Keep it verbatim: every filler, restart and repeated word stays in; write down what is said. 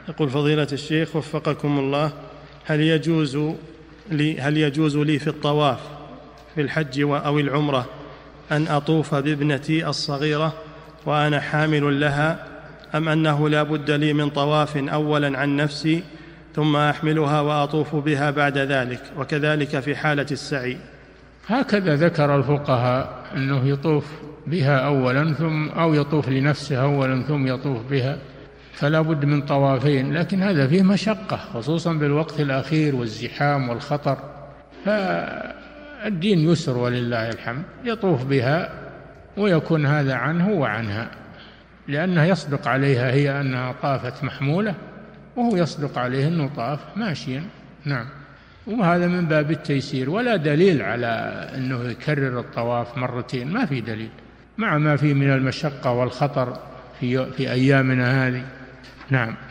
يقول فضيلة الشيخ وفقكم الله، هل يجوز لي هل يجوز لي في الطواف في الحج أو العمرة أن أطوف بابنتي الصغيرة وأنا حامل لها، أم أنه لا بد لي من طواف أولا عن نفسي ثم أحملها وأطوف بها بعد ذلك، وكذلك في حالة السعي؟ هكذا ذكر الفقهاء، أنه يطوف بها أولا ثم أو يطوف لنفسه أولا ثم يطوف بها، فلا بد من طوافين، لكن هذا فيه مشقة خصوصا بالوقت الأخير والزحام والخطر، فالدين يسر ولله الحمد، يطوف بها ويكون هذا عنه وعنها، لأنه يصدق عليها هي أنها طافت محمولة، وهو يصدق عليه أنه طاف ماشيا. نعم، وهذا من باب التيسير، ولا دليل على أنه يكرر الطواف مرتين، ما في دليل، مع ما فيه من المشقة والخطر في, في أيامنا هذه. نعم.